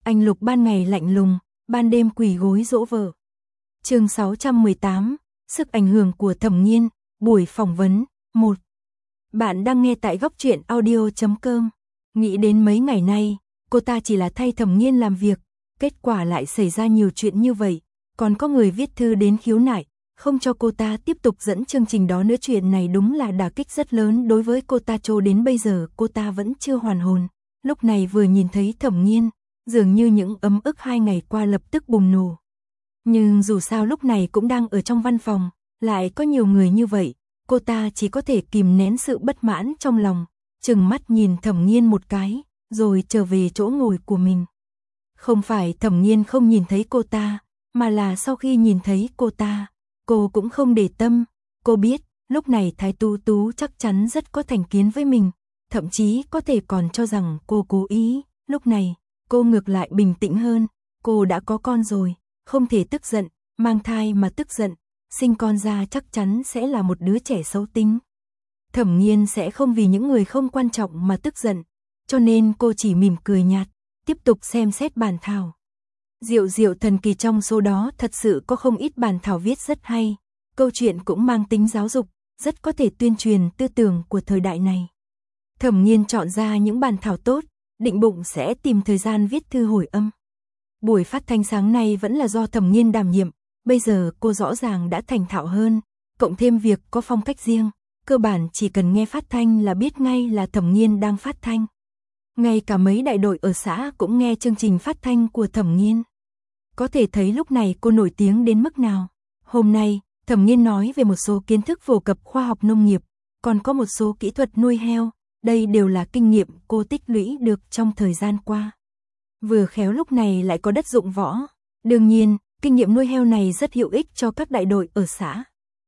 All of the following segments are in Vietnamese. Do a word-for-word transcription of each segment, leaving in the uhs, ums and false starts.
Anh Lục ban ngày lạnh lùng, ban đêm quỳ gối dỗ vợ. Chương sáu trăm mười tám, sức ảnh hưởng của Thẩm Nghiên, buổi phỏng vấn, một. Bạn đang nghe tại góc truyện audio chấm com. Nghĩ đến mấy ngày nay, cô ta chỉ là thay Thẩm Nghiên làm việc, kết quả lại xảy ra nhiều chuyện như vậy, còn có người viết thư đến khiếu nại, không cho cô ta tiếp tục dẫn chương trình đó nữa. Chuyện này đúng là đả kích rất lớn đối với cô ta, cho đến bây giờ cô ta vẫn chưa hoàn hồn. Lúc này vừa nhìn thấy Thẩm Nghiên, dường như những ấm ức hai ngày qua lập tức bùng nổ. Nhưng dù sao lúc này cũng đang ở trong văn phòng, lại có nhiều người như vậy, cô ta chỉ có thể kìm nén sự bất mãn trong lòng, trừng mắt nhìn Thẩm Nghiên một cái, rồi trở về chỗ ngồi của mình. Không phải Thẩm Nghiên không nhìn thấy cô ta, mà là sau khi nhìn thấy cô ta, cô cũng không để tâm. Cô biết, lúc này Thái Tú Tú chắc chắn rất có thành kiến với mình, thậm chí có thể còn cho rằng cô cố ý. Lúc này, cô ngược lại bình tĩnh hơn, cô đã có con rồi, không thể tức giận, mang thai mà tức giận, sinh con ra chắc chắn sẽ là một đứa trẻ xấu tính. Thẩm Nghiên sẽ không vì những người không quan trọng mà tức giận, cho nên cô chỉ mỉm cười nhạt, tiếp tục xem xét bản thảo. Diệu diệu thần kỳ, trong số đó thật sự có không ít bản thảo viết rất hay, câu chuyện cũng mang tính giáo dục, rất có thể tuyên truyền tư tưởng của thời đại này. Thẩm Nghiên chọn ra những bản thảo tốt, định bụng sẽ tìm thời gian viết thư hồi âm. Buổi phát thanh sáng nay vẫn là do Thẩm Nghiên đảm nhiệm, bây giờ cô rõ ràng đã thành thạo hơn, cộng thêm việc có phong cách riêng, cơ bản chỉ cần nghe phát thanh là biết ngay là Thẩm Nghiên đang phát thanh. Ngay cả mấy đại đội ở xã cũng nghe chương trình phát thanh của Thẩm Nghiên. Có thể thấy lúc này cô nổi tiếng đến mức nào. Hôm nay, Thẩm Nghiên nói về một số kiến thức phổ cập khoa học nông nghiệp, còn có một số kỹ thuật nuôi heo, đây đều là kinh nghiệm cô tích lũy được trong thời gian qua. Vừa khéo lúc này lại có đất dụng võ. Đương nhiên, kinh nghiệm nuôi heo này rất hữu ích cho các đại đội ở xã.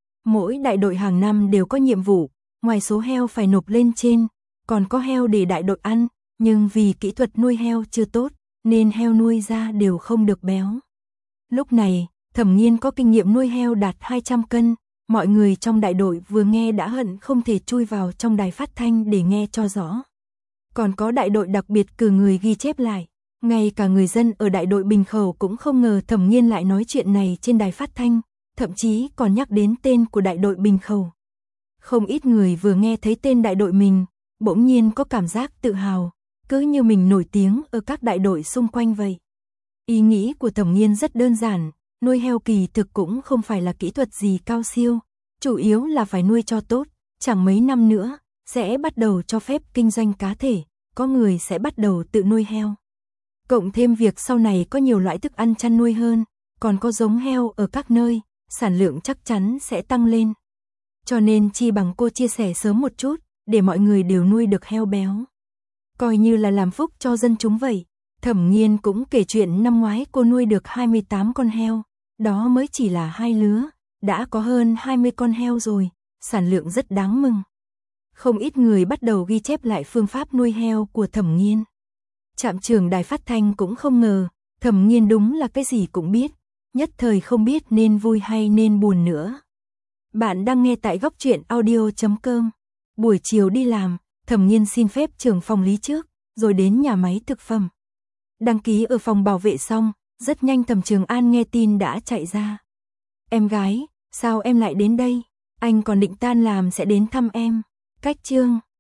Mỗi đại đội hàng năm đều có nhiệm vụ, ngoài số heo phải nộp lên trên, còn có heo để đại đội ăn, nhưng vì kỹ thuật nuôi heo chưa tốt, nên heo nuôi ra đều không được béo. Lúc này, Thẩm Nghiên có kinh nghiệm nuôi heo đạt hai trăm cân, mọi người trong đại đội vừa nghe đã hận không thể chui vào trong đài phát thanh để nghe cho rõ. Còn có đại đội đặc biệt cử người ghi chép lại, ngay cả người dân ở đại đội Bình Khẩu cũng không ngờ Thẩm Nghiên lại nói chuyện này trên đài phát thanh, thậm chí còn nhắc đến tên của đại đội Bình Khẩu. Không ít người vừa nghe thấy tên đại đội mình, bỗng nhiên có cảm giác tự hào, cứ như mình nổi tiếng ở các đại đội xung quanh vậy. Ý nghĩ của Thẩm Nghiên rất đơn giản, nuôi heo kỳ thực cũng không phải là kỹ thuật gì cao siêu, chủ yếu là phải nuôi cho tốt, chẳng mấy năm nữa, sẽ bắt đầu cho phép kinh doanh cá thể, có người sẽ bắt đầu tự nuôi heo. Cộng thêm việc sau này có nhiều loại thức ăn chăn nuôi hơn, còn có giống heo ở các nơi, sản lượng chắc chắn sẽ tăng lên. Cho nên chi bằng cô chia sẻ sớm một chút, để mọi người đều nuôi được heo béo. Coi như là làm phúc cho dân chúng vậy. Thẩm Nghiên cũng kể chuyện năm ngoái cô nuôi được hai mươi tám con heo, đó mới chỉ là hai lứa, đã có hơn hai mươi con heo rồi, sản lượng rất đáng mừng. Không ít người bắt đầu ghi chép lại phương pháp nuôi heo của Thẩm Nghiên. Trạm trưởng đài phát thanh cũng không ngờ, Thẩm Nghiên đúng là cái gì cũng biết, nhất thời không biết nên vui hay nên buồn nữa. Bạn đang nghe tại góc truyện audio chấm com. Buổi chiều đi làm, Thẩm Nghiên xin phép trưởng phòng lý trước, rồi đến nhà máy thực phẩm. Đăng ký ở phòng bảo vệ xong, rất nhanh Thẩm Trường An nghe tin đã chạy ra. Em gái, sao em lại đến đây? Anh còn định tan làm sẽ đến thăm em. Cách chương